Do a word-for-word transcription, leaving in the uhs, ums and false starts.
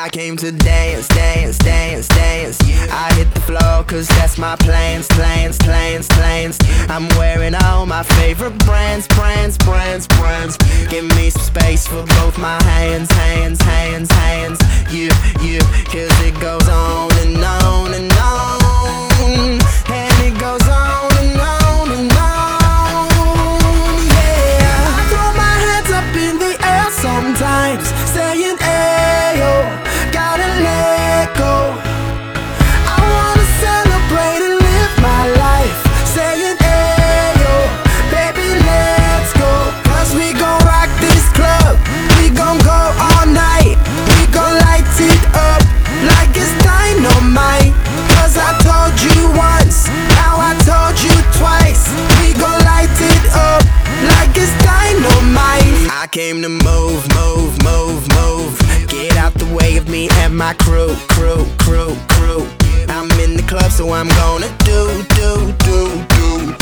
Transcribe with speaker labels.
Speaker 1: I came to dance, dance, dance, dance. I hit the floor cause that's my plans, plans, plans, plans. I'm wearing all my favorite brands, brands, brands, brands. Give me some space for both my hands, hands, hands, hands. You, you, cause it goes on and on and on. And it goes on and on and on. Yeah, I throw my hands up in the air sometimes, saying ayo, gotta let go. I wanna celebrate and live my life, saying ayo, baby let's go. Cause we gon' rock this club, we gon' go all night. We gon' light it up like it's dynamite. Cause I told you once, now I told you twice. We gon' light it up like it's dynamite. I came to move, move, move, move. Get out the way of me and my crew, crew, crew, crew. I'm in the club so I'm gonna do, do, do, do.